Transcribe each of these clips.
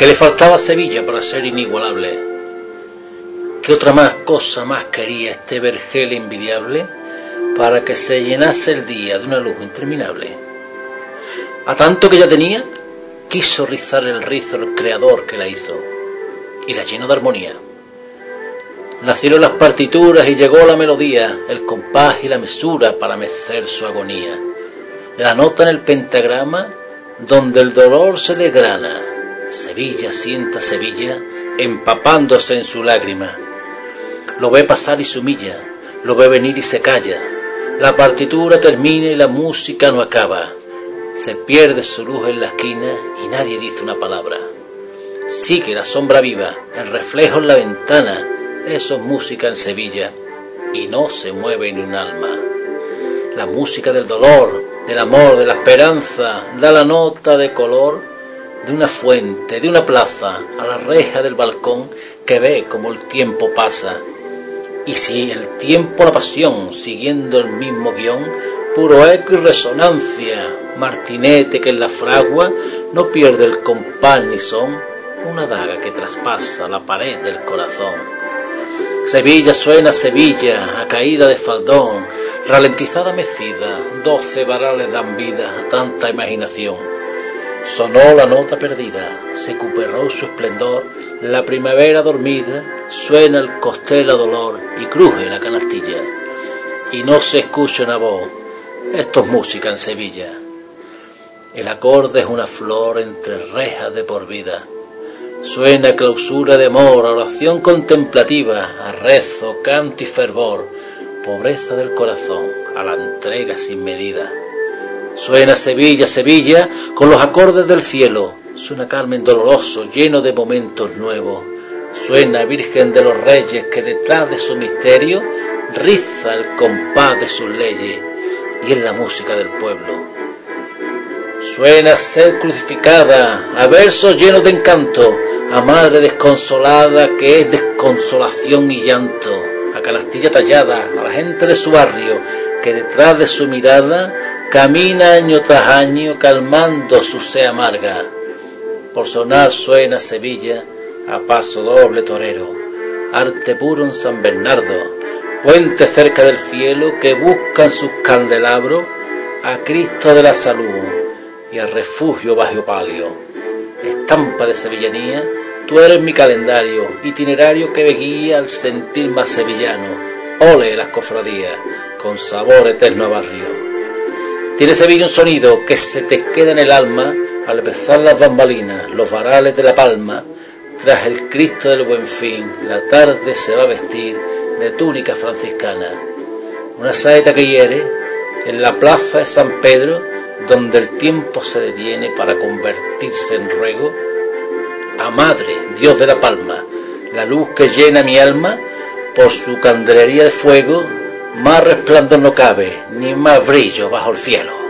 que le faltaba a Sevilla para ser inigualable. ¿Qué otra cosa más quería este vergel envidiable para que se llenase el día de una luz interminable? A tanto que ya tenía, quiso rizar el rizo el creador que la hizo, y la llenó de armonía. Nacieron las partituras y llegó la melodía, el compás y la mesura para mecer su agonía. La nota en el pentagrama, donde el dolor se desgrana. Sevilla sienta Sevilla, empapándose en su lágrima. Lo ve pasar y se humilla, lo ve venir y se calla. La partitura termina y la música no acaba. Se pierde su luz en la esquina y nadie dice una palabra. Sigue la sombra viva, el reflejo en la ventana. Eso es música en Sevilla y no se mueve ni un alma. La música del dolor, del amor, de la esperanza, da la nota de color de una fuente, de una plaza, a la reja del balcón que ve como el tiempo pasa. Y si el tiempo, la pasión, siguiendo el mismo guión, puro eco y resonancia, martinete que en la fragua no pierde el compás ni son, una daga que traspasa la pared del corazón. Sevilla suena Sevilla, a caída de faldón, ralentizada mecida, 12 varales dan vida a tanta imaginación. Sonó la nota perdida, se recuperó su esplendor, la primavera dormida, suena el costel a dolor y cruje la canastilla. Y no se escucha una voz, esto es música en Sevilla. El acorde es una flor entre rejas de por vida. Suena clausura de amor, oración contemplativa, a rezo, canto y fervor, pobreza del corazón, a la entrega sin medida. Suena Sevilla, Sevilla, con los acordes del cielo, suena Carmen doloroso, lleno de momentos nuevos. Suena Virgen de los Reyes, que detrás de su misterio riza el compás de sus leyes, y es la música del pueblo. Suena ser crucificada, a versos llenos de encanto, a madre desconsolada que es desconsolación y llanto, a canastilla tallada, a la gente de su barrio que detrás de su mirada camina año tras año calmando su sed amarga. Por sonar suena Sevilla a paso doble torero, arte puro en San Bernardo, puente cerca del cielo que buscan sus candelabros a Cristo de la salud y al refugio bajo palio. Estampa de sevillanía, tú eres mi calendario, itinerario que me guía al sentir más sevillano. Ole las cofradías, con sabor eterno a barrio. Tiene Sevilla un sonido que se te queda en el alma al empezar las bambalinas, los varales de la palma. Tras el Cristo del Buen Fin, la tarde se va a vestir de túnica franciscana. Una saeta que hiere en la plaza de San Pedro, donde el tiempo se detiene para convertirse en ruego. A Madre, Dios de la Palma, la luz que llena mi alma, por su candelería de fuego, más resplandor no cabe, ni más brillo bajo el cielo.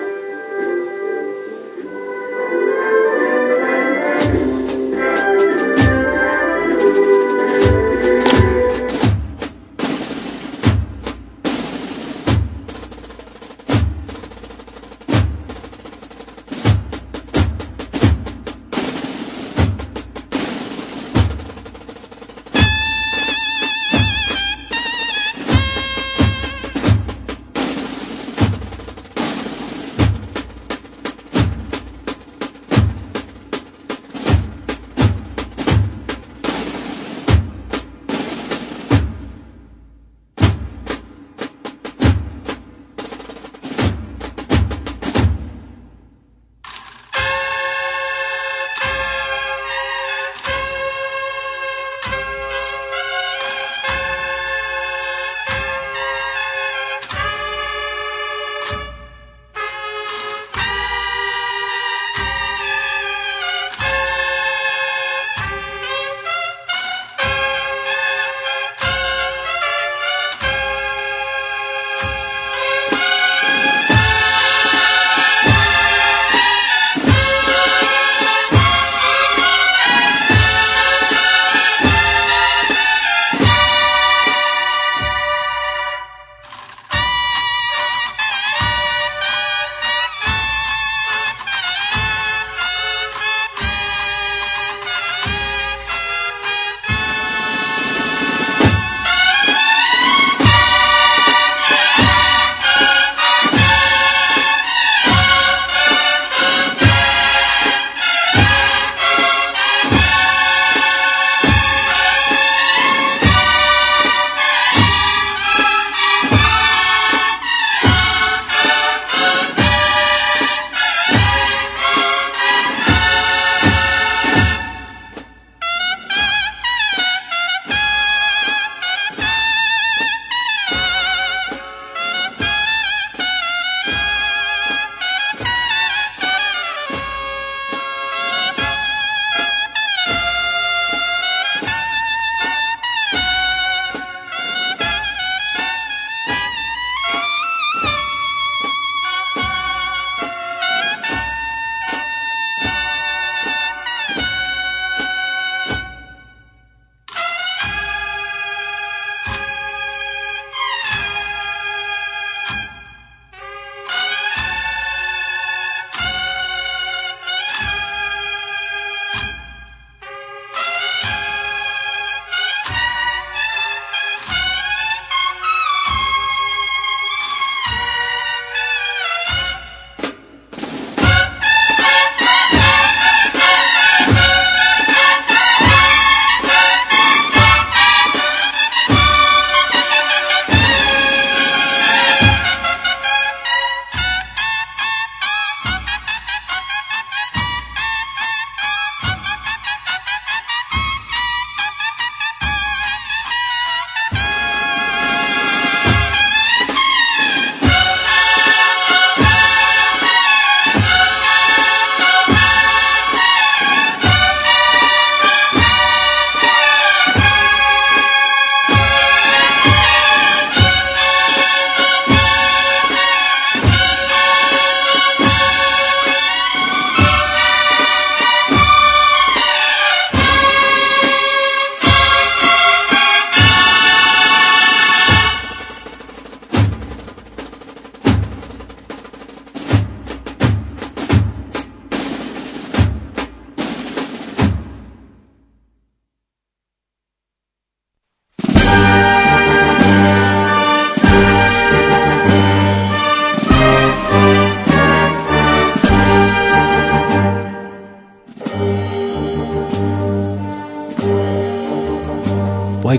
Pues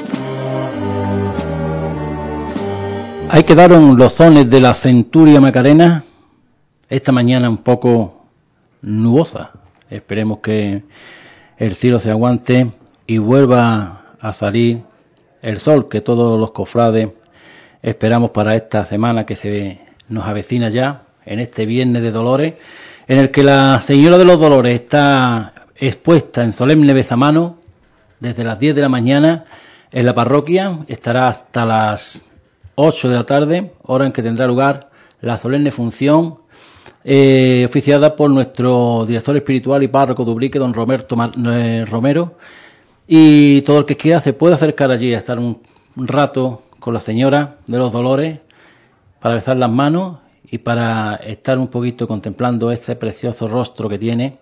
ahí quedaron los sones de la Centuria Macarena. Esta mañana un poco nubosa. Esperemos que el cielo se aguante y vuelva a salir el sol que todos los cofrades esperamos para esta semana que se nos avecina ya, en este Viernes de Dolores, en el que la Señora de los Dolores está expuesta en solemne besamano desde las 10 de la mañana en la parroquia. Estará hasta las 8 de la tarde, hora en que tendrá lugar la solemne función oficiada por nuestro director espiritual y párroco de Ubrique, don Roberto Romero, y todo el que quiera se puede acercar allí a estar un rato con la Señora de los Dolores para besar las manos y para estar un poquito contemplando ese precioso rostro que tiene.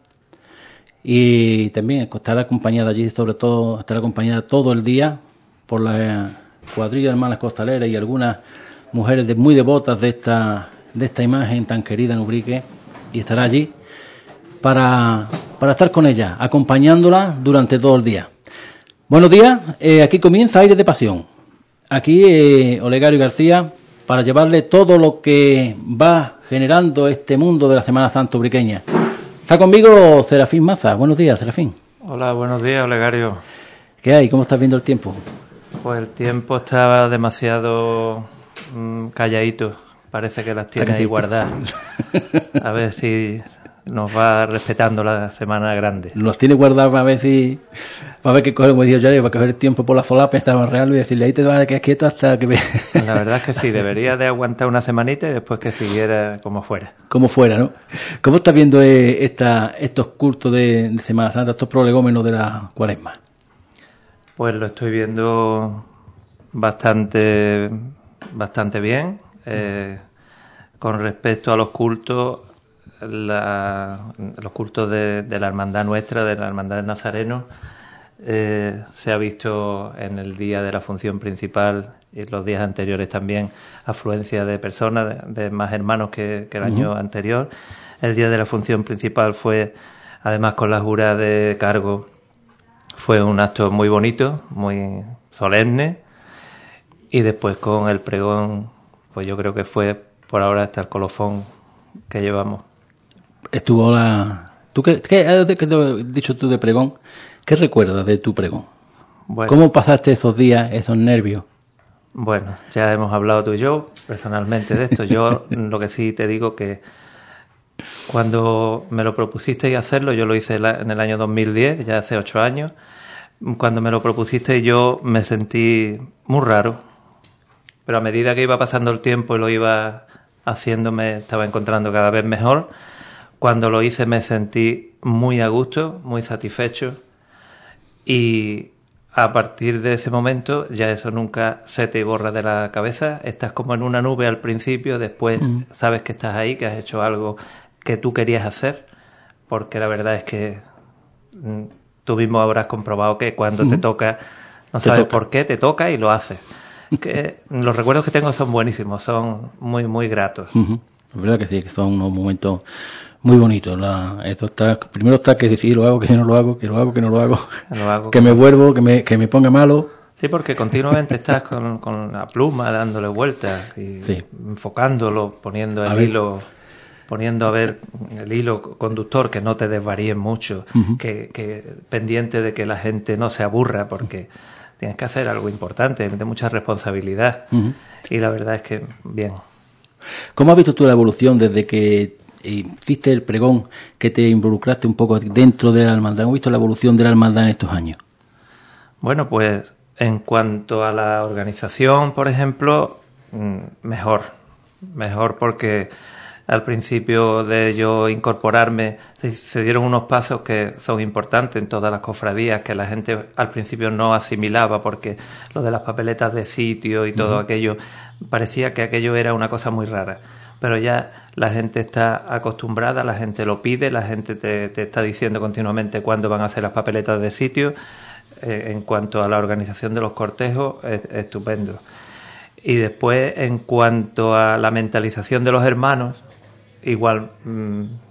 Y también estará acompañada allí, sobre todo estará acompañada todo el día por la cuadrilla de hermanas costaleras y algunas mujeres muy devotas de esta imagen tan querida en Ubrique, y estará allí para estar con ella, acompañándola durante todo el día. Buenos días, aquí comienza Aires de Pasión. Aquí Olegario García para llevarle todo lo que va generando este mundo de la Semana Santa ubriqueña. Está conmigo Serafín Maza. Buenos días, Serafín. Hola, buenos días, Olegario. ¿Qué hay? ¿Cómo estás viendo el tiempo? Pues el tiempo estaba demasiado calladito. Parece que las tiene ahí guardadas. A ver si nos va respetando la semana grande. Los tiene guardados para ver que cogemos Dios ya, para coger el tiempo por la solapa, estar real y decirle ahí te vas a quedar quieto hasta que... La verdad es que sí, debería de aguantar una semanita y después que siguiera como fuera. Como fuera, ¿no? ¿Cómo estás viendo estos cultos de Semana Santa, estos prolegómenos de la Cuaresma? Pues lo estoy viendo bastante bien. Con respecto a los cultos, los cultos de la hermandad nuestra, de la hermandad de Nazareno, se ha visto en el día de la función principal y los días anteriores también afluencia de personas, de más hermanos que el año anterior. El día de la función principal fue, además con la jura de cargo, fue un acto muy bonito, muy solemne, y después con el pregón, pues yo creo que fue por ahora hasta el colofón que llevamos. Estuvo ¿Tú qué has dicho tú de pregón? ¿Qué recuerdas de tu pregón? Bueno, ¿cómo pasaste esos días, esos nervios? Bueno, ya hemos hablado tú y yo personalmente de esto. Yo lo que sí te digo que cuando me lo propusiste hacerlo, yo lo hice en el año 2010, ya hace 8 años. Cuando me lo propusiste yo me sentí muy raro, pero a medida que iba pasando el tiempo y lo iba haciendo me estaba encontrando cada vez mejor. Cuando lo hice me sentí muy a gusto, muy satisfecho, y a partir de ese momento ya eso nunca se te borra de la cabeza. Estás como en una nube al principio, después sabes que estás ahí, que has hecho algo que tú querías hacer, porque la verdad es que tú mismo habrás comprobado que cuando te toca, no sabes por qué, te toca y lo haces. Que los recuerdos que tengo son buenísimos, son muy, muy gratos. Es verdad que sí, que son unos momentos muy bonitos. Primero está que decir lo hago, que no lo hago, que lo hago, que no lo hago, que me vuelvo, que me ponga malo. Sí, porque continuamente estás con la pluma dándole vueltas y enfocándolo, poniendo el hilo, poniendo a ver el hilo conductor, que no te desvaríes mucho, que pendiente de que la gente no se aburra, porque tienes que hacer algo importante, de mucha responsabilidad. Y la verdad es que bien. ¿Cómo has visto tú la evolución desde que hiciste el pregón, que te involucraste un poco dentro de la hermandad? ¿Cómo has visto la evolución de la hermandad en estos años? Bueno, pues en cuanto a la organización, por ejemplo, mejor porque al principio de yo incorporarme se dieron unos pasos que son importantes en todas las cofradías, que la gente al principio no asimilaba, porque lo de las papeletas de sitio y todo aquello, parecía que aquello era una cosa muy rara. Pero ya la gente está acostumbrada, la gente lo pide, la gente te está diciendo continuamente cuándo van a hacer las papeletas de sitio. En cuanto a la organización de los cortejos, es estupendo. Y después, en cuanto a la mentalización de los hermanos, igual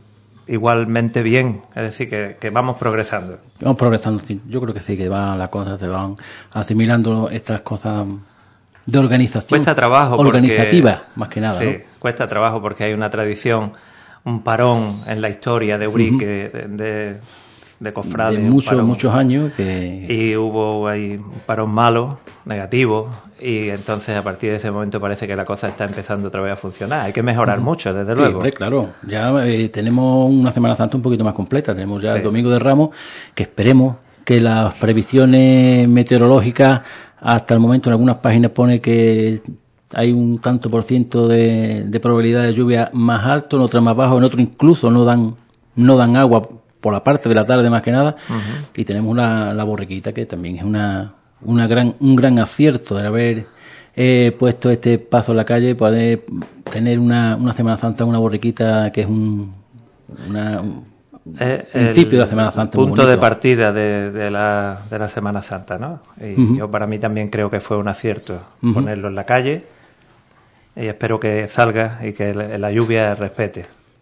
igualmente bien, es decir, que vamos progresando. Vamos progresando, sí. Yo creo que sí, que las cosas se van asimilando, estas cosas de organización. Cuesta trabajo organizativa, más que nada, sí, ¿no? Cuesta trabajo porque hay una tradición, un parón en la historia de Ubrique, de cofrades. De muchos años. Y hubo ahí un parón malo, negativo, y entonces a partir de ese momento parece que la cosa está empezando otra vez a funcionar. Hay que mejorar mucho, desde luego. Hombre, claro. Ya tenemos una Semana Santa un poquito más completa. Tenemos ya el Domingo de Ramos, que esperemos que las previsiones meteorológicas, hasta el momento en algunas páginas pone que hay un tanto por ciento de probabilidad de lluvia más alto, en otras más bajo, en otro incluso no dan agua por la parte de la tarde más que nada. Y tenemos la borriquita, que también es un gran acierto de haber puesto este paso en la calle, poder tener una Semana Santa, una borriquita que es un principio de la Semana Santa. Punto de partida de la Semana Santa, ¿no? Y yo para mí también creo que fue un acierto ponerlo en la calle, y espero que salga y que la lluvia respete.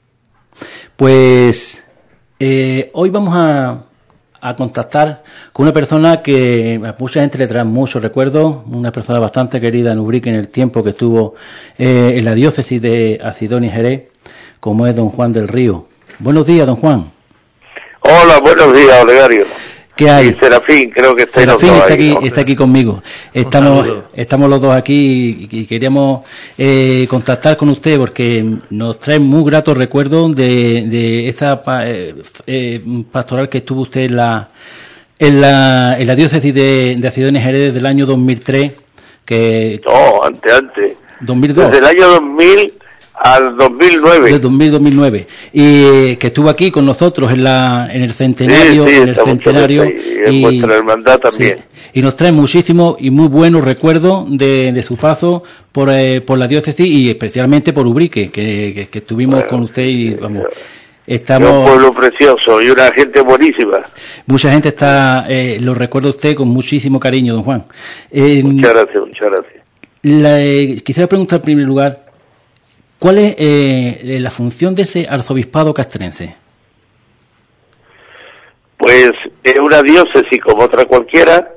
Pues hoy vamos a contactar con una persona que a mucha gente le trae muchos recuerdos, una persona bastante querida en Ubrique en el tiempo que estuvo en la diócesis de Acidonia y Jerez, como es don Juan del Río. Buenos días, don Juan. Hola, buenos días, Olegario. ¿Qué hay? Y Serafín, creo que está aquí conmigo. Estamos los dos aquí y queríamos contactar con usted porque nos trae muy gratos recuerdos de esa pastoral que estuvo usted en la diócesis de Acidonia y Jerez desde el año 2003. No, antes. 2002. Desde el año 2000 al 2009. Del 2009. Y que estuvo aquí con nosotros en el centenario. Sí, en el centenario. Y en vuestra hermandad también. Sí. Y nos trae muchísimos y muy buenos recuerdos de su paso por la diócesis y especialmente por Ubrique, que estuvimos con usted y vamos. Estamos, es un pueblo precioso y una gente buenísima. Mucha gente lo recuerda usted con muchísimo cariño, don Juan. Muchas gracias. Quisiera preguntar en primer lugar, ¿cuál es la función de ese arzobispado castrense? Pues es una diócesis como otra cualquiera,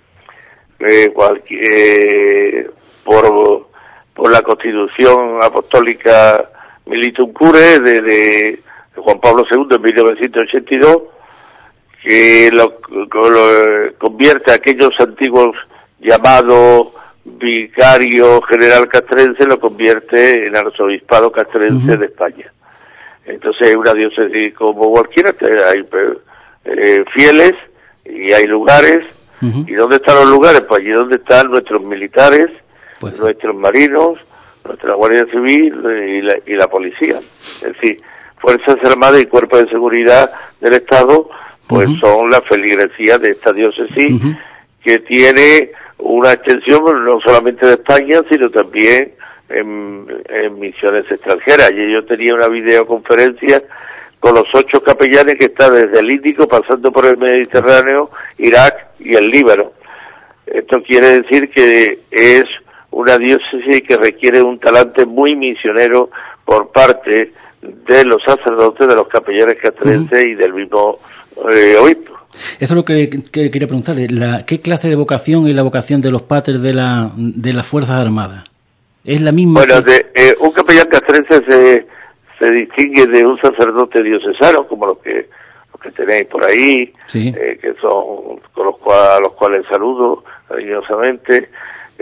por la Constitución Apostólica Militum Cure de Juan Pablo II en 1982, que lo convierte a aquellos antiguos llamados vicario general castrense, lo convierte en arzobispado castrense de España. Entonces es una diócesis como cualquiera, hay fieles y hay lugares. ¿Y dónde están los lugares? Pues allí donde están nuestros militares, nuestros marinos, nuestra Guardia Civil y la policía. Es decir, Fuerzas Armadas y Cuerpos de Seguridad del Estado, pues son la feligresía de esta diócesis, que tiene una extensión no solamente de España, sino también en misiones extranjeras. Y yo tenía una videoconferencia con los 8 capellanes que están desde el Índico, pasando por el Mediterráneo, Irak y el Líbano. Esto quiere decir que es una diócesis que requiere un talante muy misionero por parte de los sacerdotes, de los capellanes castrenses y del mismo obispo. Eso es lo que quería preguntarle. ¿Qué clase de vocación es la vocación de los padres de las Fuerzas Armadas? ¿Es la misma? Bueno, un capellán castrense se distingue de un sacerdote diocesano, como los que tenéis por ahí, que son a los cuales saludo cariñosamente,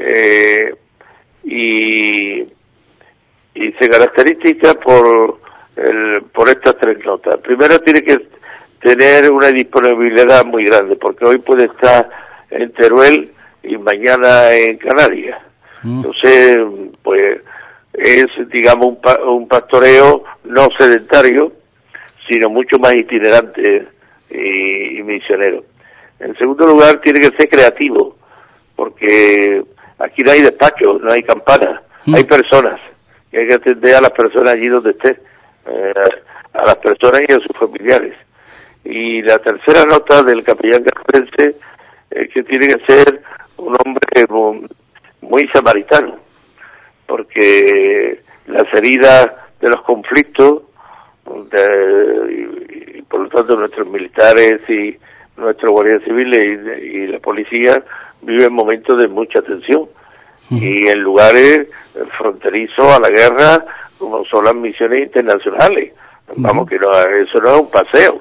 y se caracteriza por estas 3 notas. Primero, tiene que tener una disponibilidad muy grande, porque hoy puede estar en Teruel y mañana en Canarias. Entonces, pues es, digamos, un pastoreo no sedentario, sino mucho más itinerante y misionero. En segundo lugar, tiene que ser creativo, porque aquí no hay despacho, no hay campanas, hay personas, y hay que atender a las personas allí donde esté, a las personas y a sus familiares. Y la tercera nota del capellán castrense es que tiene que ser un hombre muy samaritano, porque las heridas de los conflictos y por lo tanto nuestros militares y nuestros guardias civiles y la policía viven momentos de mucha tensión y en lugares fronterizos a la guerra como son las misiones internacionales. Vamos, que no, eso no es un paseo.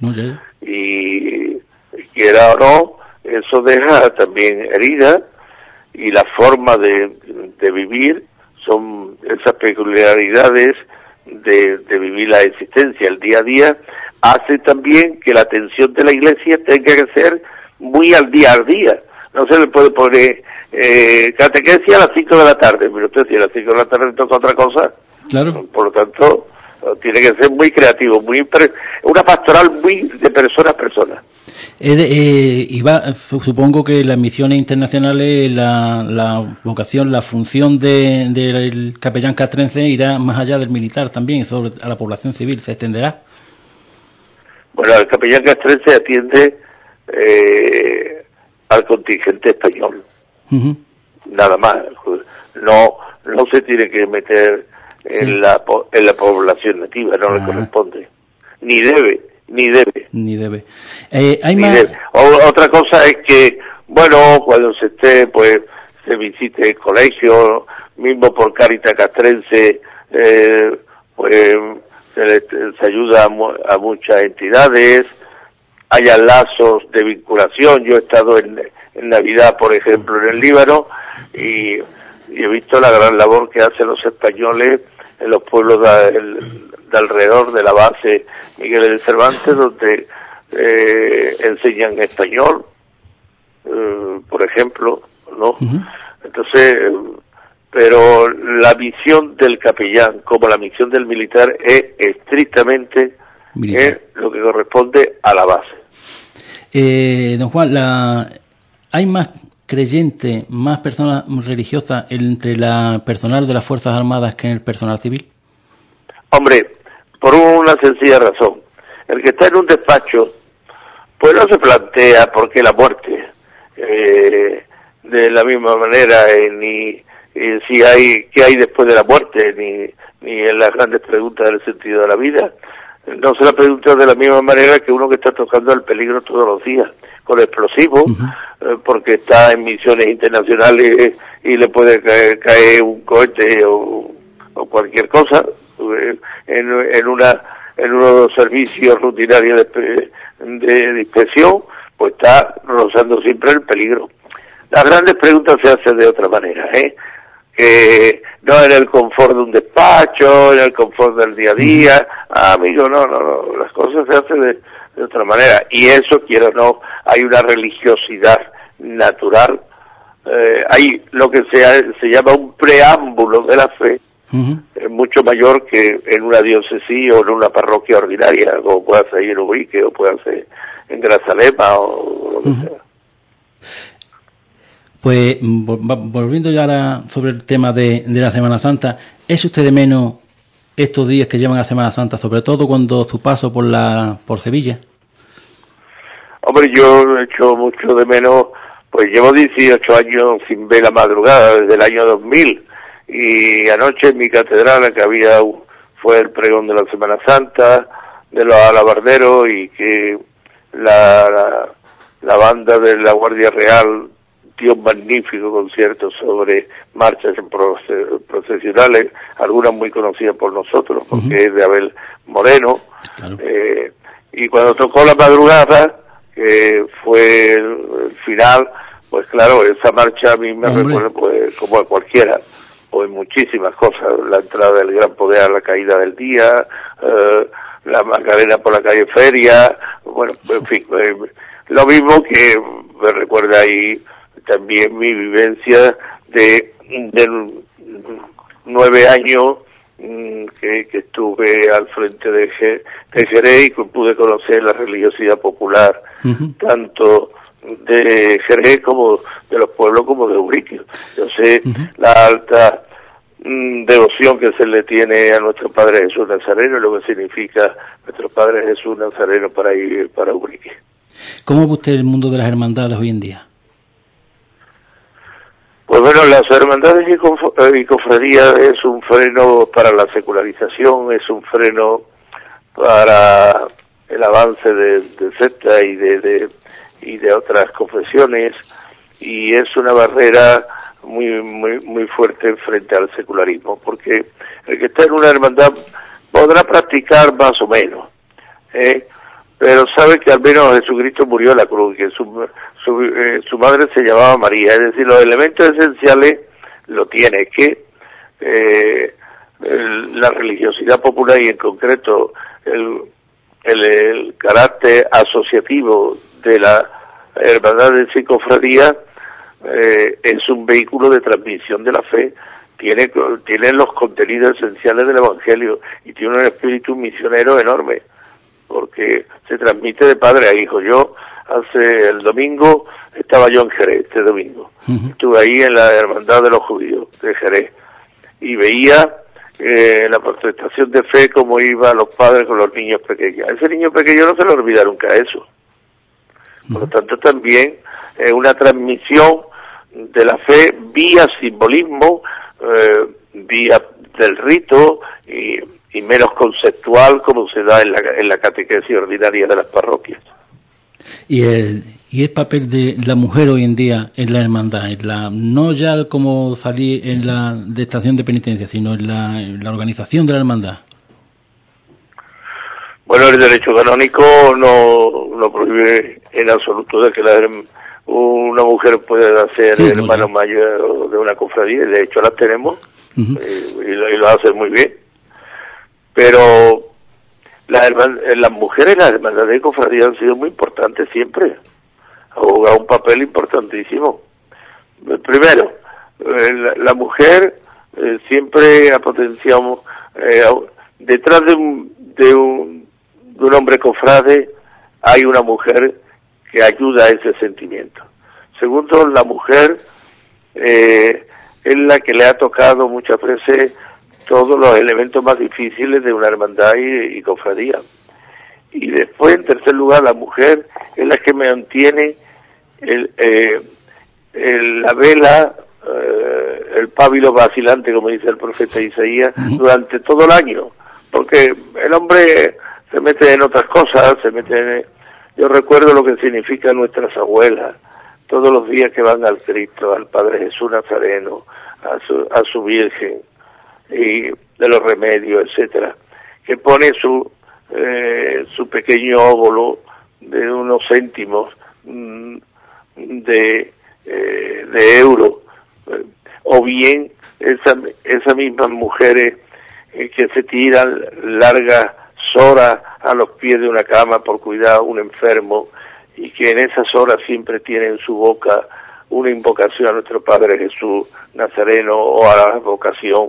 Y quiera o no, eso deja también heridas, y la forma de vivir son esas peculiaridades de vivir la existencia, el día a día, hace también que la atención de la Iglesia tenga que ser muy al día. No se le puede poner catequesis a las 5 de la tarde, pero usted si a las 5 de la tarde toca otra cosa, claro. Por lo tanto, tiene que ser muy creativo, una pastoral muy de persona a persona. Supongo que las misiones internacionales, la vocación, la función del capellán castrense irá más allá del militar también, a la población civil, ¿se extenderá? Bueno, el capellán castrense atiende al contingente español, nada más. No se tiene que meter en la población nativa, no le corresponde, ni debe. Otra cosa es que, bueno, cuando se esté, pues, se visite el colegio, mismo por Cáritas Castrense, pues, se ayuda a muchas entidades, haya lazos de vinculación. Yo he estado en Navidad, por ejemplo, en el Líbano, y he visto la gran labor que hacen los españoles en los pueblos de alrededor de la base Miguel de Cervantes, donde enseñan español, por ejemplo, ¿no? Entonces, pero la misión del capellán, como la misión del militar, es estrictamente lo que corresponde a la base. Don Juan, ¿hay más creyentes, más personas religiosas entre la personal de las Fuerzas Armadas que en el personal civil? Hombre, por una sencilla razón. El que está en un despacho, pues no se plantea por qué la muerte, de la misma manera, ni si qué hay después de la muerte, ni en las grandes preguntas del sentido de la vida. No se la pregunta de la misma manera que uno que está tocando el peligro todos los días, con explosivos, porque está en misiones internacionales y le puede caer un cohete o cualquier cosa, en unos servicios rutinarios de inspección, pues está rozando siempre el peligro. Las grandes preguntas se hacen de otra manera, que no en el confort de un despacho, en el confort del día a día. Amigo, no, las cosas se hacen de otra manera, y eso, quiero o no, hay una religiosidad natural, hay lo que se llama un preámbulo de la fe, mucho mayor que en una diócesis o en una parroquia ordinaria, como pueda ser en Ubrique o pueda ser en Grazalema o lo que sea. Pues volviendo ya sobre el tema de la Semana Santa, ¿es usted de menos estos días que llevan a Semana Santa, sobre todo cuando su paso por Sevilla? Hombre, yo he hecho mucho de menos, pues llevo 18 años sin ver la madrugada, desde el año 2000, y anoche en mi catedral que fue el pregón de la Semana Santa, de los alabarderos, y que la banda de la Guardia Real dio un magnífico concierto sobre marchas procesionales, algunas muy conocidas por nosotros, porque es de Abel Moreno, claro. Y cuando tocó la madrugada, que fue el final, pues claro, esa marcha a mí me recuerda, pues, como a cualquiera, pues muchísimas cosas, la entrada del Gran Poder a la caída del día, la Macarena por la calle Feria, bueno, en fin, lo mismo que me recuerda ahí también mi vivencia de 9 años que estuve al frente de Jerez, y que pude conocer la religiosidad popular, tanto de Jerez como de los pueblos como de Ubrique. Yo sé la alta devoción que se le tiene a nuestro Padre Jesús Nazareno y lo que significa nuestro Padre Jesús Nazareno para Ubrique. ¿Cómo ve usted el mundo de las hermandades hoy en día? Pues bueno, las hermandades y cofradías es un freno para la secularización, es un freno para el avance de secta y de otras confesiones, y es una barrera muy fuerte frente al secularismo, porque el que está en una hermandad podrá practicar más o menos, pero sabe que al menos Jesucristo murió en la cruz, que su madre se llamaba María, es decir, los elementos esenciales lo tiene, que la religiosidad popular y en concreto el carácter asociativo de la hermandad de cofradía es un vehículo de transmisión de la fe, tiene los contenidos esenciales del Evangelio y tiene un espíritu misionero enorme, porque se transmite de padre a hijo. Yo el domingo estaba yo en Jerez, este domingo, estuve ahí en la hermandad de los judíos de Jerez y veía la protestación de fe, como iban los padres con los niños pequeños. A ese niño pequeño no se le olvida nunca eso. Por lo tanto, también es una transmisión de la fe vía simbolismo, vía del rito y menos conceptual, como se da en la catequesis ordinaria de las parroquias. Y el papel de la mujer hoy en día en la hermandad, no ya como salir en la de estación de penitencia, sino en la organización de la hermandad. Bueno, el derecho canónico no prohíbe en absoluto de que una mujer pueda ser hermano mayor de una cofradía, y de hecho las tenemos, y lo hacen muy bien. Pero las mujeres en las hermandades de cofradía han sido muy importantes siempre, han jugado un papel importantísimo. Primero, la mujer siempre ha potenciado, detrás de un hombre cofrade hay una mujer que ayuda a ese sentimiento. Segundo, la mujer es la que le ha tocado muchas veces todos los elementos más difíciles de una hermandad y cofradía. Y después, en tercer lugar, la mujer es la que mantiene la vela, el pábilo vacilante, como dice el profeta Isaías, durante todo el año, porque el hombre se mete en otras cosas, yo recuerdo lo que significa nuestras abuelas, todos los días que van al Cristo, al Padre Jesús Nazareno, a su Virgen, y de los remedios, etcétera, que pone su pequeño óvulo de unos céntimos de euro, o bien esas mismas mujeres que se tiran largas horas a los pies de una cama por cuidar a un enfermo, y que en esas horas siempre tienen en su boca una invocación a nuestro Padre Jesús Nazareno o a la vocación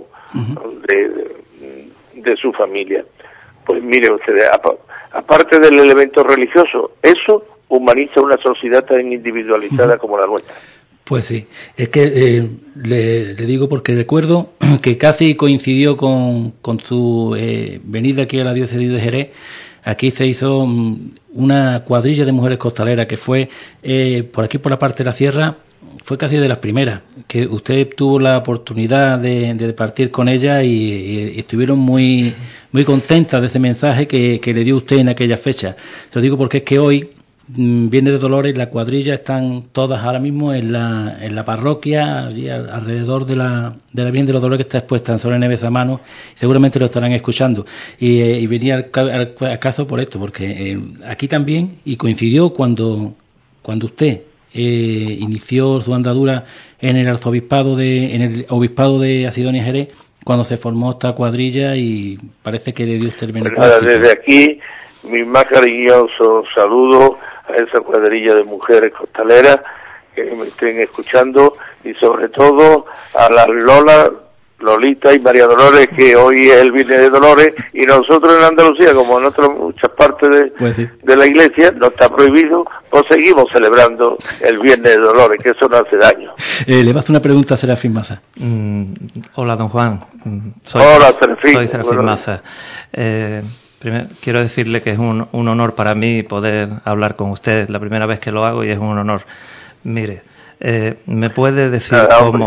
de su familia. Pues mire ustedes, aparte del elemento religioso, eso humaniza una sociedad tan individualizada como la nuestra. Pues sí, es que le digo porque recuerdo que casi coincidió con su venida aquí a la diócesis de Jerez. Aquí se hizo una cuadrilla de mujeres costaleras que fue por aquí, por la parte de la sierra, fue casi de las primeras, que usted tuvo la oportunidad de partir con ella y estuvieron muy contentas de ese mensaje que le dio usted en aquella fecha. Se lo digo porque es que hoy, Viernes de Dolores, la cuadrilla están todas ahora mismo en la parroquia, allí alrededor de la Virgen de los Dolores, que está expuesta en Sola Neves a mano, seguramente lo estarán escuchando. Y venía al caso por esto, porque aquí también, y coincidió cuando usted inició su andadura en el obispado de Asidonia Jerez, cuando se formó esta cuadrilla, y parece que le dio usted el beneplácito. Desde aquí, mi más cariñoso saludo a esa cuadrilla de mujeres costaleras que me estén escuchando, y sobre todo a las Lolita y María Dolores, que hoy es el Viernes de Dolores, y nosotros en Andalucía, como en otras muchas partes de la iglesia, no está prohibido, pues seguimos celebrando el Viernes de Dolores, que eso no hace daño. Le voy a hacer una pregunta a Serafín Maza. Hola, don Juan. Hola, Serafín. Soy Serafín Maza. Primero, quiero decirle que es un honor para mí poder hablar con usted. La primera vez que lo hago y es un honor. Mire, ¿me puede decir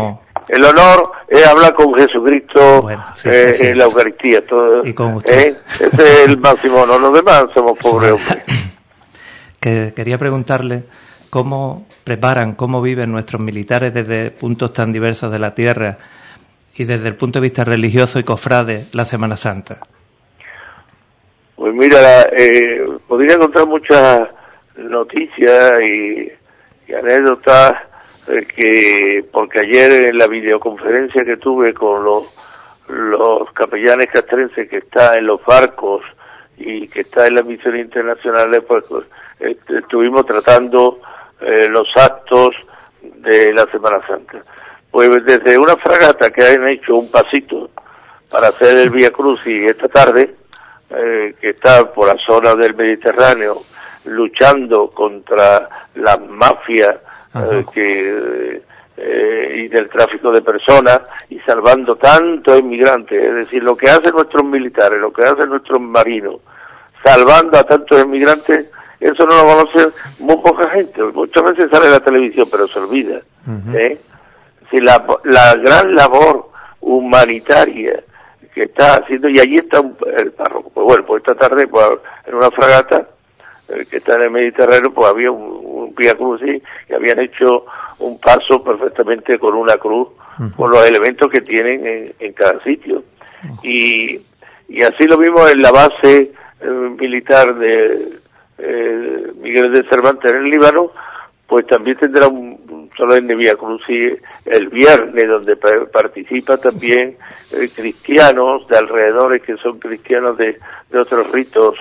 el honor es hablar con Jesucristo en la Eucaristía. Todo, y con usted. Ese es el máximo honor. Los demás somos pobres hombres. Que quería preguntarle cómo preparan, cómo viven nuestros militares desde puntos tan diversos de la tierra y desde el punto de vista religioso y cofrade la Semana Santa. Pues mira, podría contar muchas noticias y anécdotas porque ayer en la videoconferencia que tuve con los capellanes castrenses que está en los barcos y que está en las misiones internacionales, pues estuvimos tratando los actos de la Semana Santa. Pues desde una fragata que han hecho un pasito para hacer el Vía Crucis esta tarde, que está por la zona del Mediterráneo luchando contra las mafias y del tráfico de personas y salvando tantos inmigrantes, es decir, lo que hacen nuestros militares, lo que hacen nuestros marinos, salvando a tantos inmigrantes, eso no lo conoce muy poca gente. Muchas veces sale en la televisión, pero se olvida. Si la gran labor humanitaria que está haciendo, y allí está el párroco. Pues bueno, pues esta tarde pues, en una fragata que está en el Mediterráneo, pues había un Vía Crucis y habían hecho un paso perfectamente con una cruz, con los elementos que tienen en cada sitio. Y así lo vimos en la base militar de Miguel de Cervantes en el Líbano, pues también tendrá un solemne Vía Crucis el viernes, donde participa también cristianos de alrededores que son cristianos de otros ritos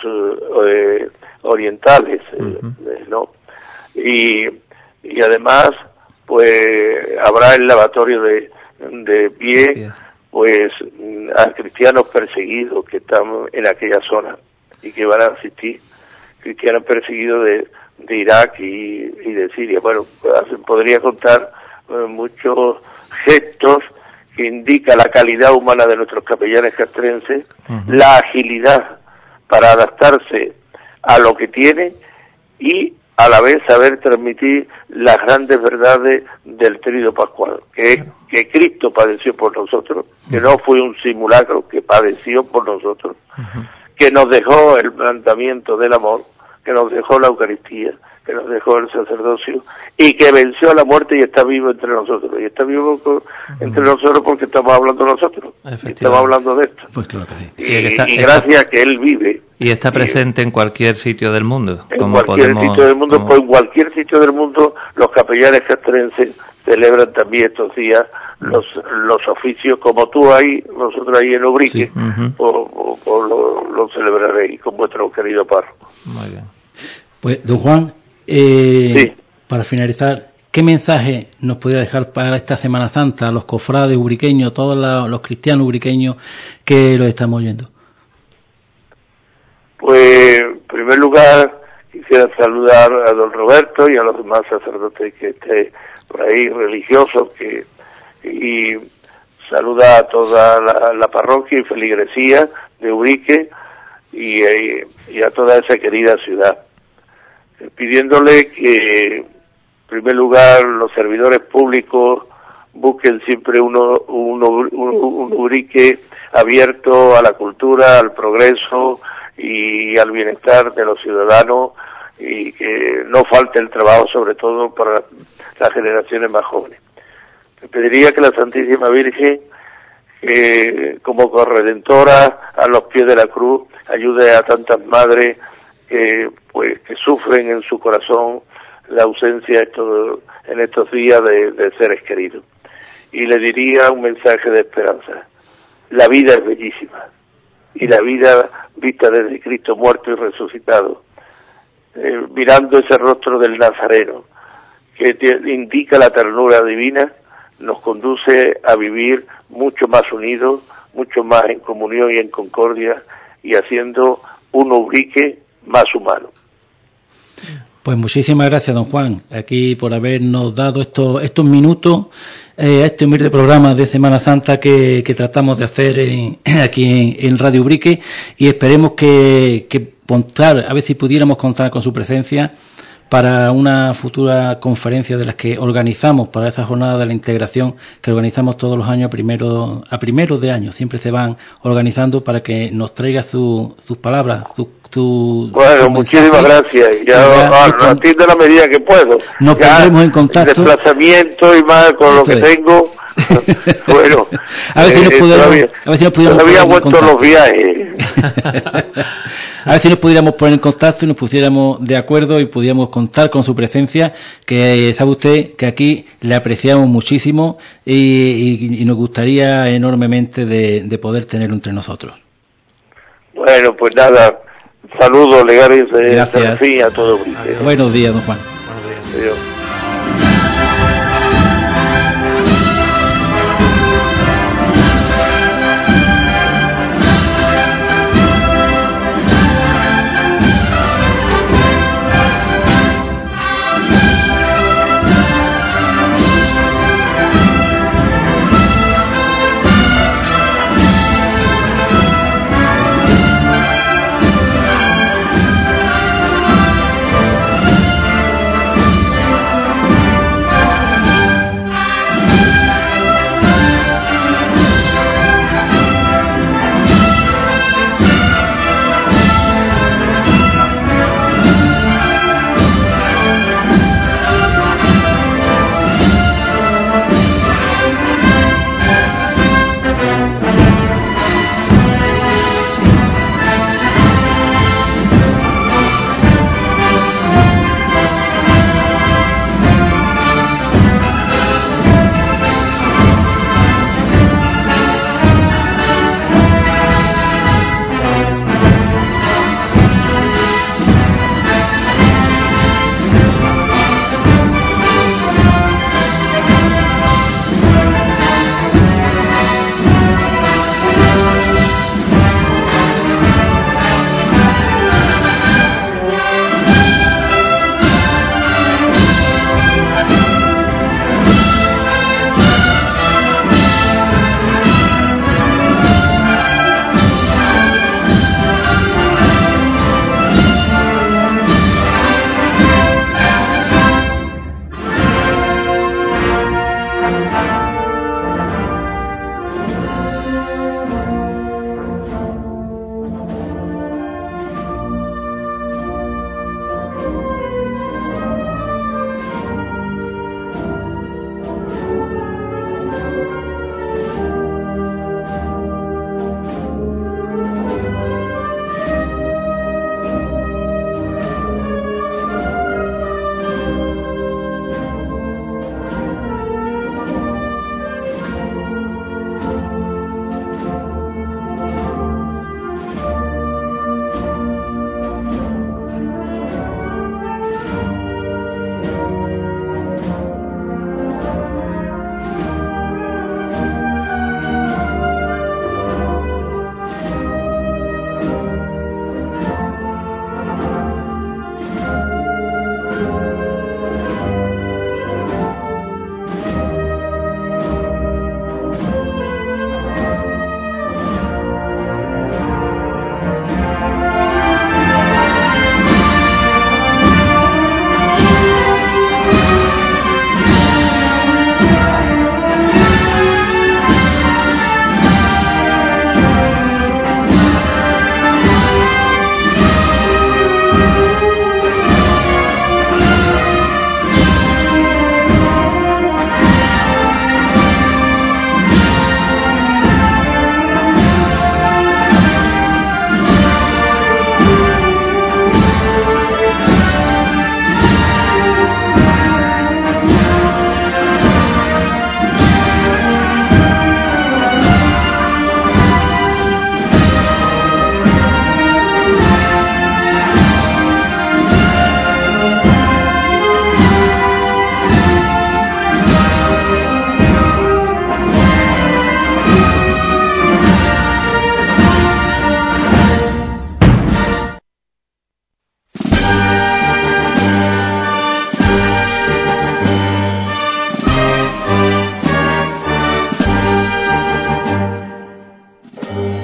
orientales, ¿no? Y además, pues habrá el lavatorio de pie, pues a cristianos perseguidos que están en aquella zona y que van a asistir, cristianos perseguidos de Irak y de Siria. Bueno, podría contar muchos gestos que indican la calidad humana de nuestros capellanes castrenses, la agilidad para adaptarse a lo que tienen y a la vez saber transmitir las grandes verdades del tríodo pascual, que Cristo padeció por nosotros, que no fue un simulacro, que padeció por nosotros, que nos dejó el mandamiento del amor, que nos dejó la Eucaristía, que nos dejó el sacerdocio y que venció a la muerte y está vivo entre nosotros. Y está vivo entre nosotros porque estamos hablando nosotros. Estamos hablando de esto. Pues claro que sí. Y gracias a que Él vive. Y está presente en cualquier sitio del mundo. En cualquier sitio del mundo, pues en cualquier sitio del mundo los capellanes castrenses celebran también estos días los oficios como tú ahí, nosotros ahí en Ubrique, lo celebraréis con vuestro querido párroco. Muy bien. Pues, don Juan, para finalizar, ¿qué mensaje nos podría dejar para esta Semana Santa a los cofrades ubriqueños, todos los cristianos ubriqueños que los estamos oyendo? Pues, en primer lugar, quisiera saludar a don Roberto y a los demás sacerdotes que estén por ahí, religiosos, y saluda a toda la parroquia y feligresía de Ubrique y a toda esa querida ciudad, pidiéndole que, en primer lugar, los servidores públicos busquen siempre un Ubrique abierto a la cultura, al progreso y al bienestar de los ciudadanos, y que no falte el trabajo, sobre todo para las generaciones más jóvenes. Le pediría que la Santísima Virgen, como corredentora a los pies de la cruz, ayude a tantas madres que sufren en su corazón la ausencia en estos días de seres queridos. Y le diría un mensaje de esperanza. La vida es bellísima, y la vida vista desde Cristo muerto y resucitado, mirando ese rostro del Nazareno, que indica la ternura divina, nos conduce a vivir mucho más unidos, mucho más en comunión y en concordia, y haciendo un Ubrique más humano. Pues muchísimas gracias, don Juan, aquí por habernos dado estos minutos a este humilde programa de Semana Santa que tratamos de hacer aquí en Radio Ubrique, y esperemos que contar, a ver si pudiéramos contar con su presencia para una futura conferencia de las que organizamos para esa jornada de la integración que organizamos todos los años a primero de año. Siempre se van organizando para que nos traiga sus palabras, bueno, muchísimas gracias. Ya atiendo la medida que puedo. Nos pondremos en contacto. Desplazamiento y más con lo que tengo. Bueno, a ver si nos pudiéramos todavía aguanto los viajes. A ver si nos pudiéramos poner en contacto y nos pusiéramos de acuerdo y pudiéramos contar con su presencia, que sabe usted que aquí le apreciamos muchísimo y nos gustaría enormemente de poder tenerlo entre nosotros. Bueno, pues nada, saludos legales gracias a todo Brice. Buenos días, don Juan. Buenos días. Adiós.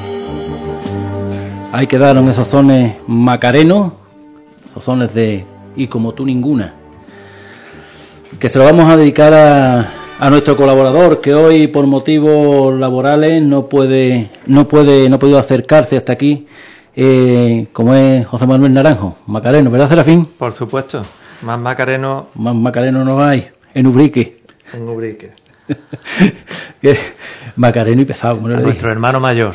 Ahí quedaron esos sones macarenos, esos sones de y como tú ninguna. Que se lo vamos a dedicar a nuestro colaborador, que hoy por motivos laborales no ha podido acercarse hasta aquí, como es José Manuel Naranjo, Macareno, ¿verdad, Serafín? Por supuesto, más Macareno no hay, en Ubrique. En Ubrique. Macareno y pesado, como le dije. Nuestro hermano mayor.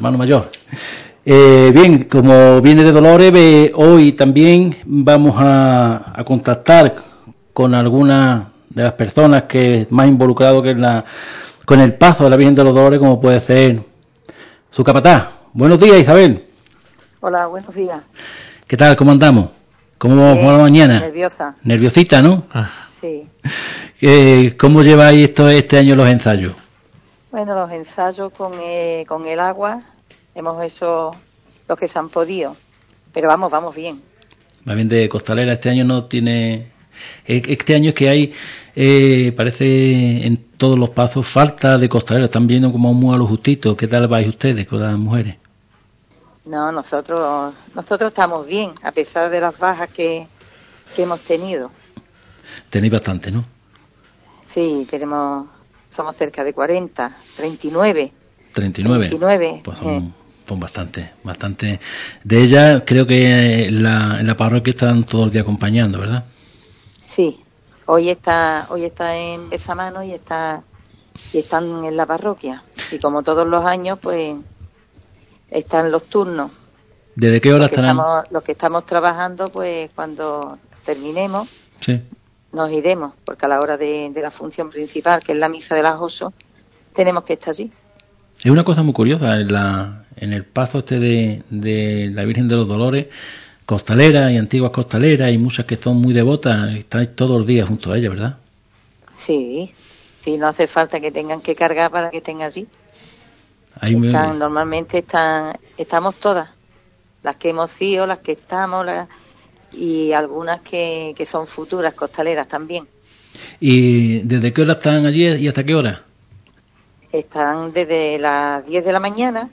Bien, como viene de Dolores, hoy también vamos a contactar con algunas de las personas que más involucrado con el paso de la Virgen de los Dolores, como puede ser su capataz. Buenos días, Isabel. Hola, buenos días. ¿Qué tal? ¿Cómo andamos? ¿Cómo vamos la mañana? Nerviosa. Nerviosita, ¿no? Sí. ¿Cómo lleváis este año los ensayos? Bueno, los ensayos con el agua hemos hecho lo que se han podido, pero vamos bien. Va bien de costalera, este año no tiene... Este año es que hay, parece en todos los pasos, falta de costalera, están viendo como muy a lo justito. ¿Qué tal vais ustedes con las mujeres? No, nosotros estamos bien, a pesar de las bajas que hemos tenido. Tenéis bastante, ¿no? Sí, somos cerca de 40, 39. 39. Pues son bastante. De ellas creo que en la parroquia están todo el día acompañando, ¿verdad? Sí, hoy está en Besamano y están en la parroquia. Y como todos los años, pues están los turnos. ¿Desde qué hora estarán? Los que estamos trabajando, pues cuando terminemos, sí, nos iremos, porque a la hora de la función principal, que es la misa de las Osos, tenemos que estar allí. Es una cosa muy curiosa, en el paso de la Virgen de los Dolores, costaleras y antiguas costaleras, y muchas que son muy devotas, están todos los días junto a ella, ¿verdad? Sí, no hace falta que tengan que cargar para que estén allí. Normalmente estamos todas, las que hemos sido, las que estamos, y algunas que son futuras costaleras también. ¿Y desde qué hora están allí y hasta qué hora? Están desde las 10 de la mañana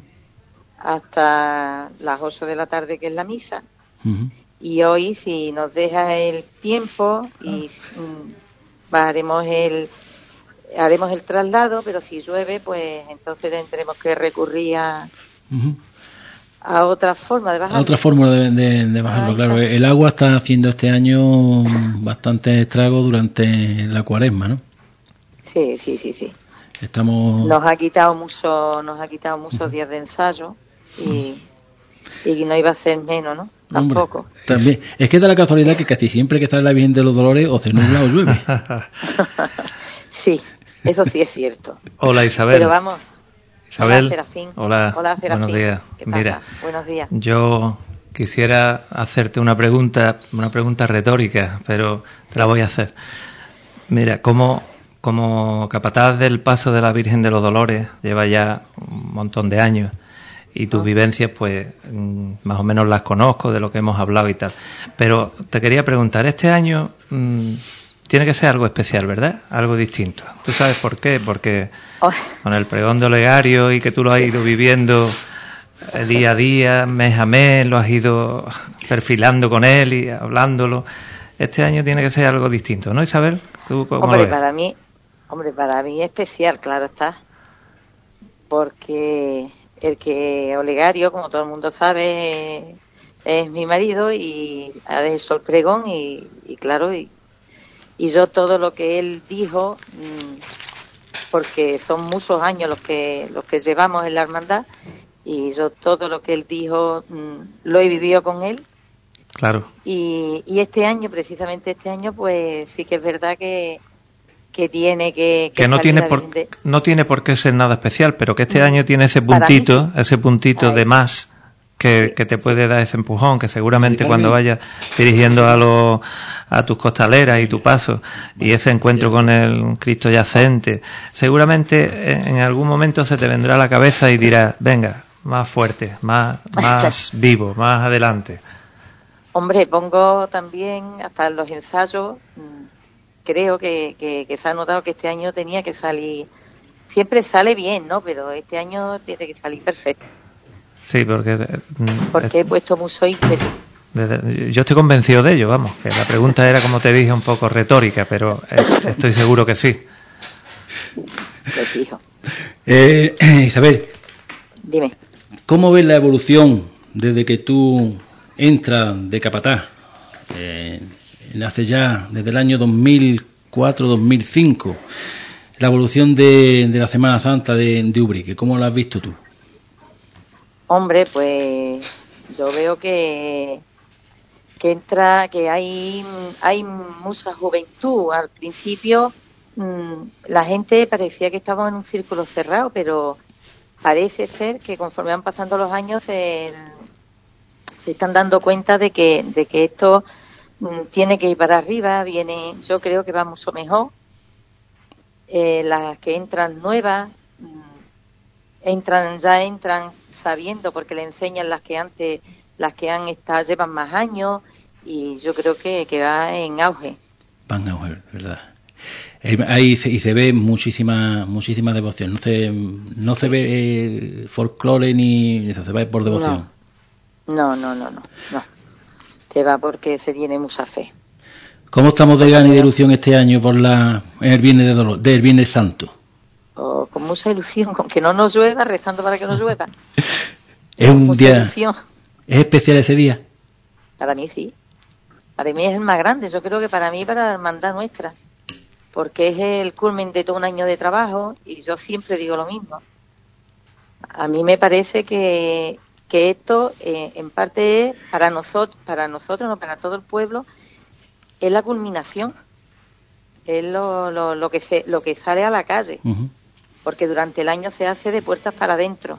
hasta las 8 de la tarde, que es la misa. Y hoy, si nos deja el tiempo, y haremos el traslado, pero si llueve, pues entonces tendremos que recurrir a otra forma de bajarlo. A otra forma de bajarlo, claro. El agua está haciendo este año bastante estrago durante la Cuaresma, ¿no? Sí. Nos ha quitado muchos días de ensayo y no iba a ser menos, ¿no? Tampoco. Hombre, también. Es que da la casualidad que casi siempre que sale la Virgen de los Dolores o se nubla o llueve. Sí, eso sí es cierto. Hola, Isabel. Pero vamos. Isabel. Hola, Serafín. Hola, Serafín. Buenos días. ¿Qué pasa? Mira, buenos días. Yo quisiera hacerte una pregunta retórica, pero te la voy a hacer. Mira, como capataz del paso de la Virgen de los Dolores, lleva ya un montón de años, y tus vivencias, pues, más o menos las conozco, de lo que hemos hablado y tal. Pero te quería preguntar, este año tiene que ser algo especial, ¿verdad? Algo distinto. ¿Tú sabes por qué? Porque con el pregón de Olegario y que tú lo has ido viviendo día a día, mes a mes, lo has ido perfilando con él y hablándolo. Este año tiene que ser algo distinto, ¿no, Isabel? ¿Tú cómo lo ves? Para mí es especial, claro está. Porque el que Olegario, como todo el mundo sabe, es mi marido y ha hecho el pregón y claro, y yo todo lo que él dijo, porque son muchos años los que llevamos en la hermandad, y yo todo lo que él dijo lo he vivido con él. Claro. Y este año, precisamente este año, pues sí que es verdad que tiene que no tiene por qué ser nada especial, pero que este año tiene ese puntito de más que te puede dar ese empujón, que seguramente cuando vayas dirigiendo a tus costaleras y tu paso y ese encuentro con el Cristo yacente, seguramente en algún momento se te vendrá a la cabeza y dirás, venga, más fuerte, más vivo, más adelante. Hombre, pongo también hasta en los ensayos. Creo que se ha notado que este año tenía que salir, siempre sale bien, ¿no? Pero este año tiene que salir perfecto. Sí, porque he puesto mucho ímpetu. Yo estoy convencido de ello, vamos, que la pregunta era, como te dije, un poco retórica, pero estoy seguro que sí. Pues fijo. Isabel, Dime. ¿cómo ves la evolución desde que tú entras de capataz? Hace ya desde el año 2004-2005, la evolución de la Semana Santa de Ubrique, ¿cómo la has visto tú? Hombre, pues yo veo que hay mucha juventud. Al principio la gente parecía que estaba en un círculo cerrado, pero parece ser que conforme van pasando los años se están dando cuenta de que esto tiene que ir para arriba. Yo creo que va mucho mejor. Las que entran nuevas entran sabiendo, porque le enseñan las que han estado llevan más años, y yo creo que va en auge. Va en auge, ¿verdad? Ahí se ve muchísima devoción. No se ve folclore ni se va por devoción. No. Te va porque se tiene mucha fe. ¿Cómo estamos de gana y de ilusión este año en el Viernes del Viernes Santo? Con mucha ilusión, con que no nos llueva, rezando para que no llueva. Es un mucha día ilusión. ¿Es especial ese día? Para mí sí. Para mí es el más grande. Yo creo que para mí, para la hermandad nuestra, porque es el culmen de todo un año de trabajo, y yo siempre digo lo mismo. A mí me parece que esto en parte es para nosotros, no para todo el pueblo, es la culminación, es lo que sale a la calle. Uh-huh. Porque durante el año se hace de puertas para adentro,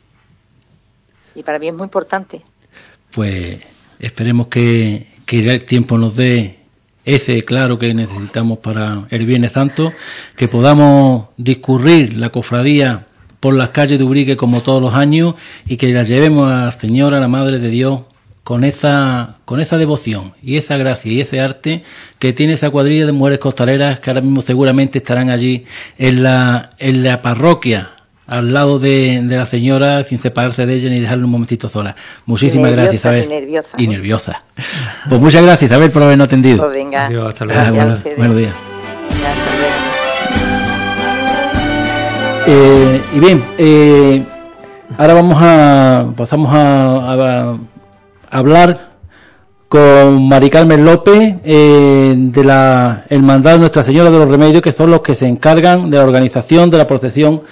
y para mí es muy importante. Pues esperemos que el tiempo nos dé ese claro que necesitamos para el Viernes Santo, que podamos discurrir la cofradía por las calles de Ubrique como todos los años, y que la llevemos a la Señora, la Madre de Dios, con esa devoción y esa gracia y ese arte que tiene esa cuadrilla de mujeres costaleras, que ahora mismo seguramente estarán allí en la parroquia, al lado de la Señora, sin separarse de ella ni dejarla un momentito sola. Muchísimas gracias, Isabel. Y nerviosa. Pues muchas gracias, Isabel, por habernos atendido. Pues venga. Adiós, hasta luego. Buenos días. Ya, hasta luego. Y bien, ahora pasamos a hablar con Mari Carmen López de la Hermandad de Nuestra Señora de los Remedios, que son los que se encargan de la organización de la procesión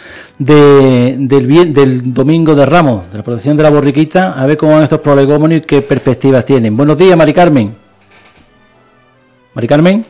del Domingo de Ramos, de la procesión de la borriquita, a ver cómo van estos prolegómenos y qué perspectivas tienen. Buenos días, Mari Carmen. Mari Carmen.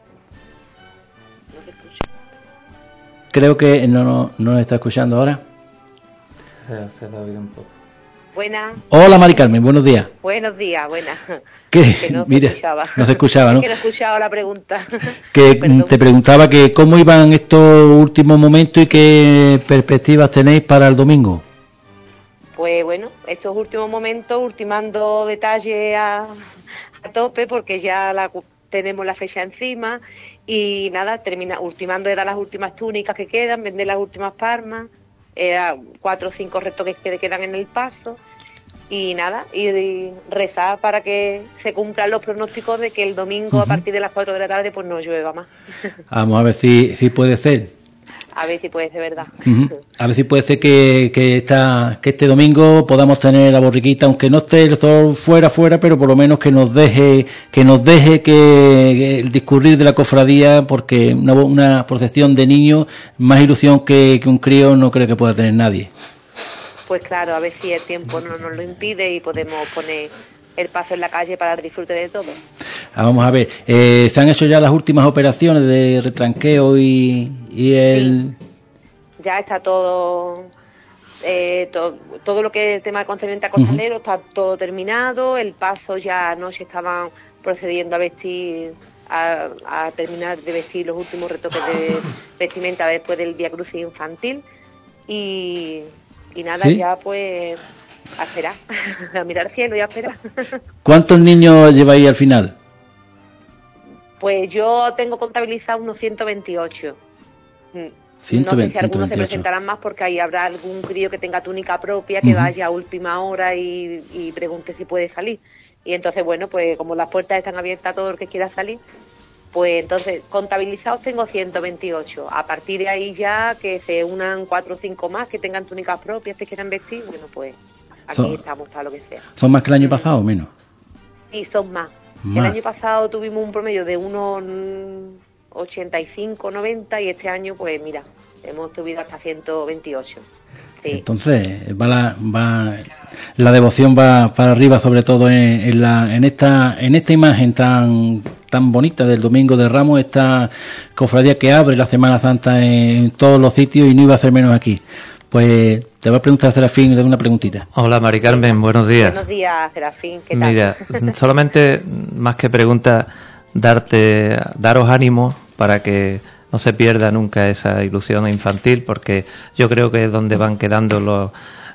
Creo que no nos está escuchando ahora. Se lo ha oído un poco. Buenas. Hola, Mari Carmen, buenos días. Buenos días, buenas. Que no mira, se escuchaba. No se escuchaba, ¿no? Es que no he escuchado la pregunta. Que Perdón. te preguntaba que cómo iban estos últimos momentos y qué perspectivas tenéis para el domingo. Pues bueno, estos últimos momentos, ultimando detalles a tope, porque ya tenemos la fecha encima, y nada, ultimando era las últimas túnicas que quedan, vender las últimas palmas, 4 o 5 retoques que quedan en el paso, y nada, y rezar para que se cumplan los pronósticos de que el domingo a partir de las 4 de la tarde pues no llueva más. Vamos a ver si puede ser. A ver si puede ser verdad. A ver si puede ser que este domingo podamos tener la borriquita, aunque no esté el sol fuera, pero por lo menos que nos deje que el discurrir de la cofradía, porque una procesión de niños, más ilusión que un crío no creo que pueda tener nadie. Pues claro, a ver si el tiempo no nos lo impide y podemos poner el paso en la calle para el disfrute de todo. Vamos a ver, se han hecho ya las últimas operaciones de retranqueo y el... Sí. Ya está todo lo que es el tema de concerniente a costalero, está todo terminado. El paso ya anoche estaban procediendo a vestir, a terminar de vestir los últimos retoques de vestimenta después del Vía Crucis infantil, y nada, ¿sí? Ya pues a esperar, a mirar al cielo y a esperar. ¿Cuántos niños lleváis al final? Pues yo tengo contabilizado unos 128. 120, no sé si algunos 128. Se presentarán más, porque ahí habrá algún crío que tenga túnica propia, que vaya a última hora y pregunte si puede salir. Y entonces, bueno, pues como las puertas están abiertas a todo el que quiera salir, pues entonces contabilizados tengo 128. A partir de ahí ya que se unan 4 o 5 más que tengan túnicas propias, que quieran vestir, bueno, pues aquí estamos para lo que sea. ¿Son más que el año pasado o menos? Sí, son más. El año pasado tuvimos un promedio de unos 85, 90 y este año, pues mira, hemos subido hasta 128. Sí. Entonces, la devoción va para arriba, sobre todo en esta imagen tan bonita del Domingo de Ramos, esta cofradía que abre la Semana Santa en todos los sitios y no iba a ser menos aquí. Pues te voy a preguntar, Serafín, y le doy una preguntita. Hola, Mari Carmen, buenos días. Buenos días, Serafín, ¿qué tal? Mira, solamente, más que pregunta, daros ánimo para que no se pierda nunca esa ilusión infantil, porque yo creo que es donde van quedando los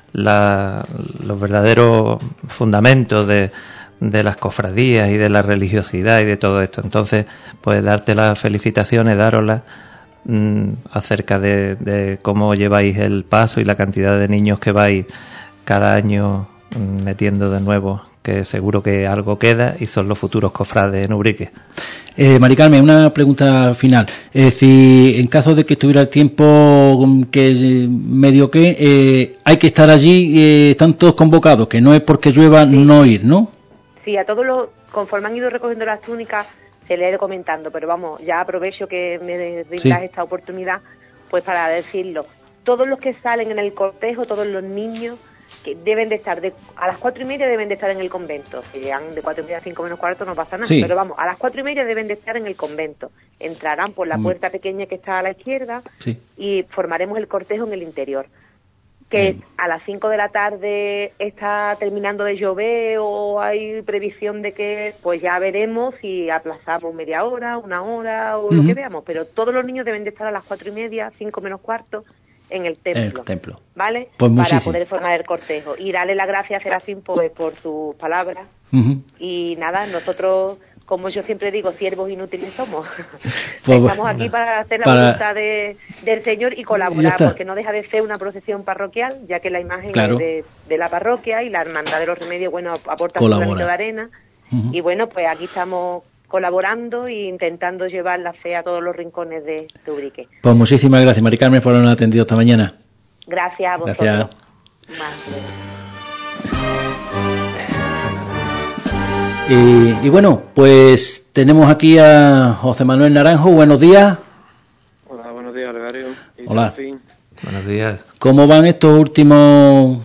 verdaderos fundamentos de las cofradías y de la religiosidad y de todo esto. Entonces, pues darte las felicitaciones, dároslas acerca de cómo lleváis el paso y la cantidad de niños que vais cada año metiendo de nuevo, que seguro que algo queda y son los futuros cofrades en Ubrique. Mari Carmen, una pregunta final. Si en caso de que estuviera el tiempo que medio que hay que estar allí, están todos convocados, que no es porque llueva no ir, ¿no? Sí, a todos los, conforme han ido recogiendo las túnicas, se le he ido comentando, pero vamos, ya aprovecho que me brindas esta oportunidad, pues para decirlo. Todos los que salen en el cortejo, todos los niños, que deben de estar a las 4:30 deben de estar en el convento. Si llegan de 4:30 a 5 menos cuarto no pasa nada, pero vamos, a las 4:30 deben de estar en el convento. Entrarán por la puerta pequeña que está a la izquierda y formaremos el cortejo en el interior. Que a las 5 de la tarde está terminando de llover o hay previsión de que, pues ya veremos si aplazamos media hora, una hora o lo que veamos, pero todos los niños deben de estar a las 4:30, 5 menos cuarto en el templo, ¿vale? Pues para poder formar el cortejo. Y darle las gracias a Serafín por sus palabras. Y nada, nosotros, como yo siempre digo, siervos inútiles somos. Pues, estamos aquí para hacer la voluntad del Señor y colaborar, porque no deja de ser una procesión parroquial, ya que la imagen es de la parroquia y la Hermandad de los Remedios, bueno, aporta su granito de arena. Y bueno, pues aquí estamos colaborando e intentando llevar la fe a todos los rincones de Ubrique. Pues muchísimas gracias, Mari Carmen, por habernos atendido esta mañana. Gracias a vosotros. Gracias. Y bueno, pues tenemos aquí a José Manuel Naranjo. Buenos días. Hola, buenos días, Olegario. Hola. Buenos días. ¿Cómo van estos últimos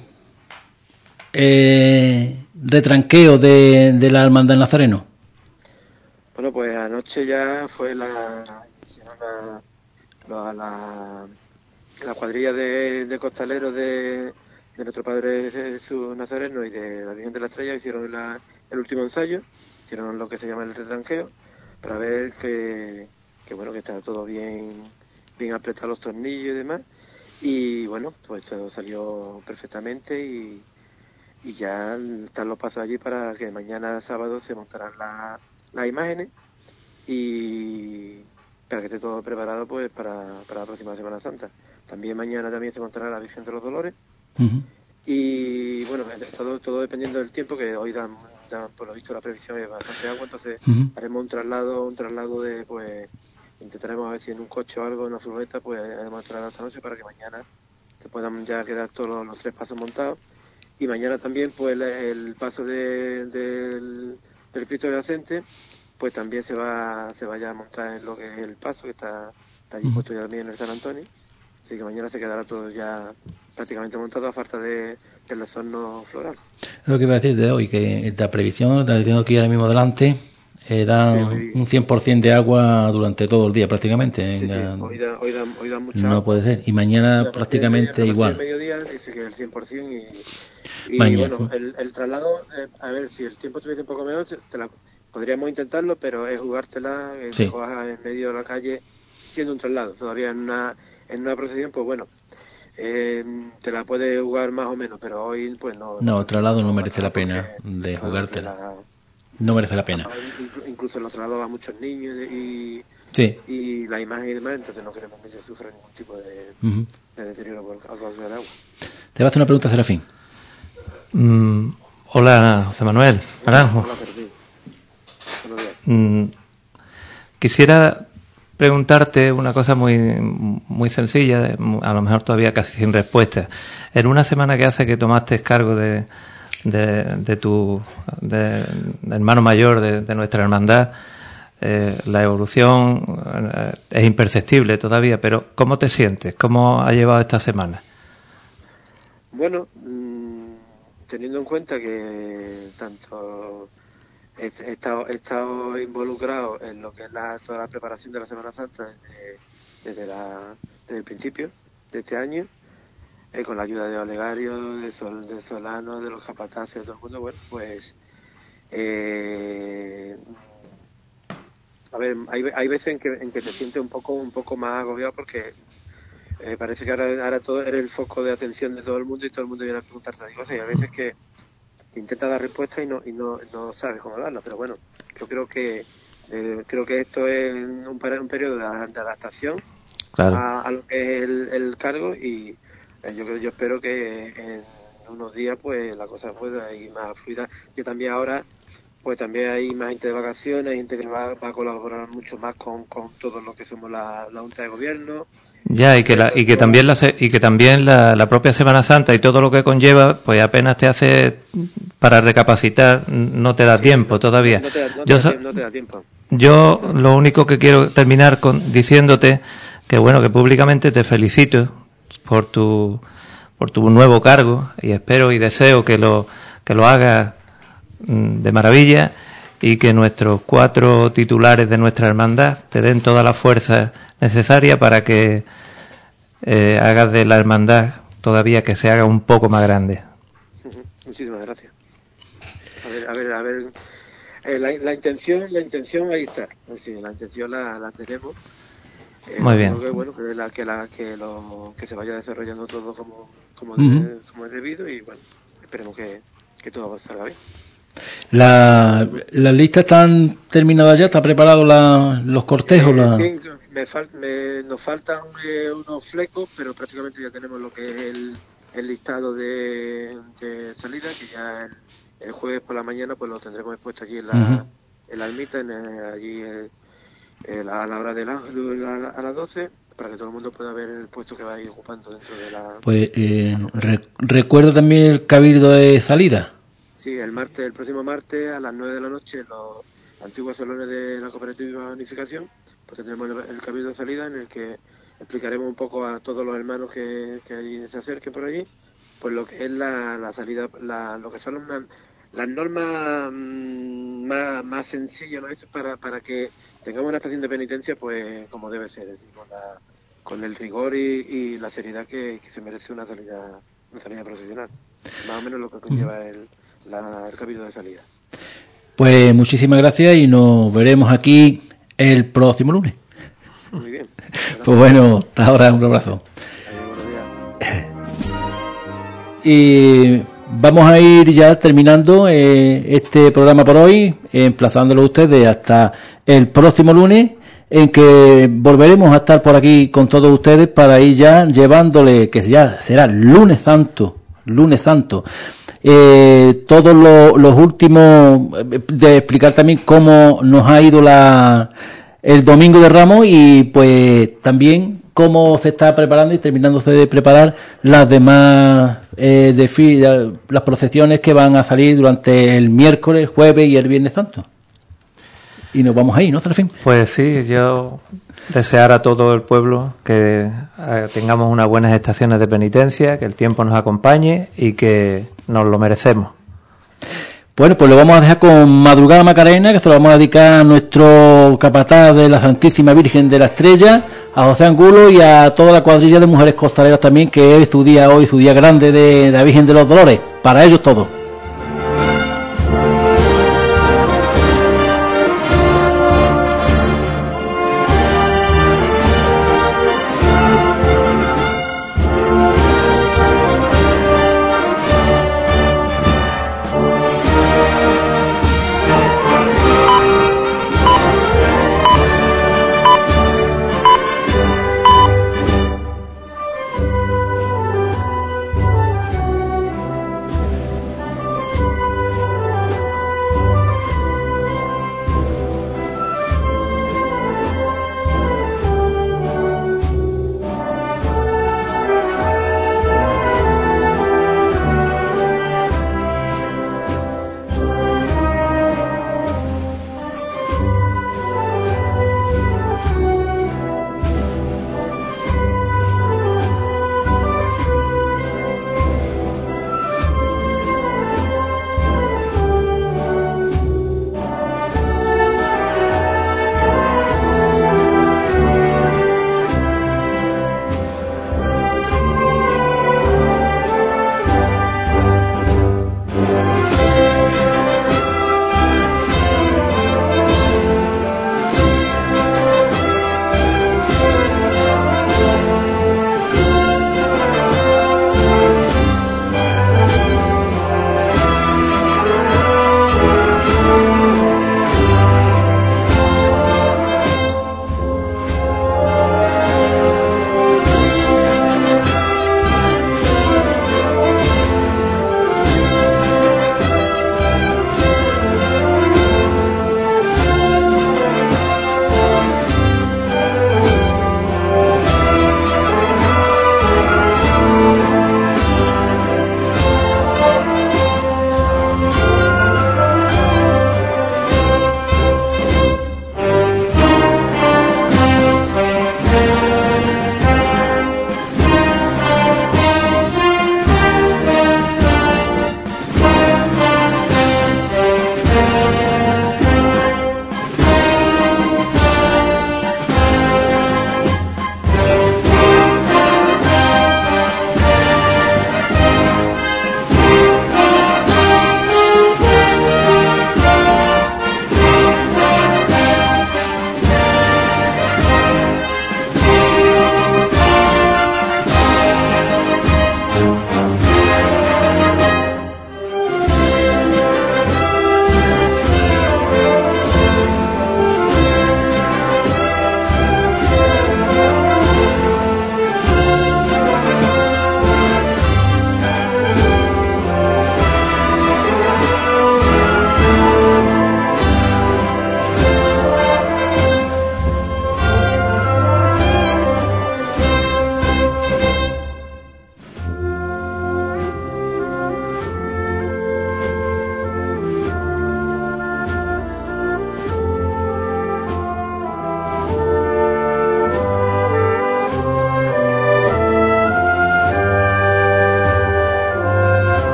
retranqueos de la Hermandad del Nazareno? Bueno, pues anoche ya fue la cuadrilla de costaleros de nuestro Padre Jesús Nazareno y de la Virgen de la Estrella. Hicieron el último ensayo, hicieron lo que se llama el retranqueo, para ver que bueno, que está todo bien apretados los tornillos y demás. Y bueno, pues todo salió perfectamente y ya están los pasos allí para que mañana sábado se montarán las imágenes y para que esté todo preparado pues para la próxima Semana Santa. También mañana se montará la Virgen de los Dolores. Y bueno, todo dependiendo del tiempo, que hoy dan por lo visto la previsión es bastante agua, entonces haremos un traslado de, pues intentaremos a ver si en un coche o algo, en una furgoneta, pues haremos el traslado esta noche para que mañana se puedan ya quedar todos los 3 pasos montados. Y mañana también pues el paso del Cristo Yacente, pues también se vaya a montar en lo que es el paso, que está allí puesto ya también en el San Antonio. Así que mañana se quedará todo ya prácticamente montado a falta del adorno floral. Es lo que iba a decir de hoy, que la previsión, la tengo aquí ahora mismo delante, da un 100% de agua durante todo el día prácticamente. Sí, hoy da mucha agua. No puede ser. Y mañana prácticamente igual. El mediodía dice que el 100% y bueno, el traslado, a ver, si el tiempo estuviese un poco mejor, podríamos intentarlo, pero es jugártela, que cojas en medio de la calle siendo un traslado. Todavía en una procesión, pues bueno, te la puedes jugar más o menos, pero hoy pues no. No, el traslado no merece la pena de jugártela. No merece la pena. Incluso en los traslados va muchos niños y la imagen y demás, entonces no queremos que ellos sufran ningún tipo de deterioro por causa del agua. Te voy a hacer una pregunta, Serafín. Hola, José Manuel Naranjo. Hola, Fermín. Buenos días. Quisiera preguntarte una cosa muy sencilla, a lo mejor todavía casi sin respuesta. En una semana que hace que tomaste cargo de tu hermano mayor de nuestra hermandad, la evolución es imperceptible todavía, pero ¿cómo te sientes? ¿Cómo ha llevado esta semana? Bueno, teniendo en cuenta que tanto he estado involucrado en lo que es toda la preparación de la Semana Santa desde el principio de este año, con la ayuda de Olegario, de Solano, de los capataces, de todo el mundo, bueno, pues a ver, hay veces en que se siente un poco más agobiado porque parece que ahora todo eres el foco de atención de todo el mundo y todo el mundo viene a preguntarte cosas, y a veces que intenta dar respuesta y no sabes cómo darla, pero bueno, yo creo que esto es un periodo de adaptación, claro, a lo que es el cargo, y yo espero que en unos días pues la cosa pueda ir más fluida. Yo también ahora pues también hay más gente de vacaciones, hay gente que va a colaborar mucho más con todo lo que somos la Junta de Gobierno. Ya, y que también la propia Semana Santa y todo lo que conlleva, pues apenas te hace para recapacitar, no te da tiempo todavía. No te da tiempo. Yo lo único que quiero terminar diciéndote que bueno, que públicamente te felicito por tu nuevo cargo, y espero y deseo que lo hagas de maravilla, y que nuestros 4 titulares de nuestra hermandad te den toda la fuerza necesaria para que hagas de la hermandad todavía que se haga un poco más grande. Muchísimas gracias. A ver, la intención ahí está. Sí, la intención la tenemos. Muy bien. Que se vaya desarrollando todo como es debido, y bueno, esperemos que todo salga bien. ¿Las listas están terminadas ya? ¿Está preparado los cortejos? Sí, nos faltan unos flecos, pero prácticamente ya tenemos lo que es el listado de salida, que ya el jueves por la mañana pues lo tendremos expuesto allí en la ermita, allí a la hora del ángel a las 12, para que todo el mundo pueda ver el puesto que va a ir ocupando dentro de la... Pues recuerdo también el cabildo de salida. Sí, el próximo martes a las 9 de la noche, los antiguos salones de la Cooperativa Unificación, pues tendremos el cabildo de salida, en el que explicaremos un poco a todos los hermanos que allí se acerquen por allí, pues lo que es la salida, lo que son las normas más sencillas, ¿no? para que tengamos una estación de penitencia pues como debe ser, es decir, con el rigor y la seriedad que se merece una salida profesional, más o menos lo que conlleva el cabildo de salida. Pues muchísimas gracias y nos veremos aquí el próximo lunes. Muy bien. Pues bueno, hasta ahora, un abrazo. Y vamos a ir ya terminando este programa por hoy, emplazándolo a ustedes hasta el próximo lunes, en que volveremos a estar por aquí con todos ustedes para ir ya llevándole, que ya será lunes santo, todos los últimos, de explicar también cómo nos ha ido el Domingo de Ramos, y pues también cómo se está preparando y terminándose de preparar las demás las procesiones que van a salir durante el miércoles, jueves y el Viernes Santo. Y nos vamos ahí, ¿no, Serafín? Pues sí, yo desear a todo el pueblo que tengamos unas buenas estaciones de penitencia, que el tiempo nos acompañe y que nos lo merecemos. Bueno, pues lo vamos a dejar con Madrugada Macarena, que se lo vamos a dedicar a nuestro capataz de la Santísima Virgen de la Estrella, a José Angulo, y a toda la cuadrilla de mujeres costaleras también, que es su día hoy, su día grande de la Virgen de los Dolores. Para ellos todos.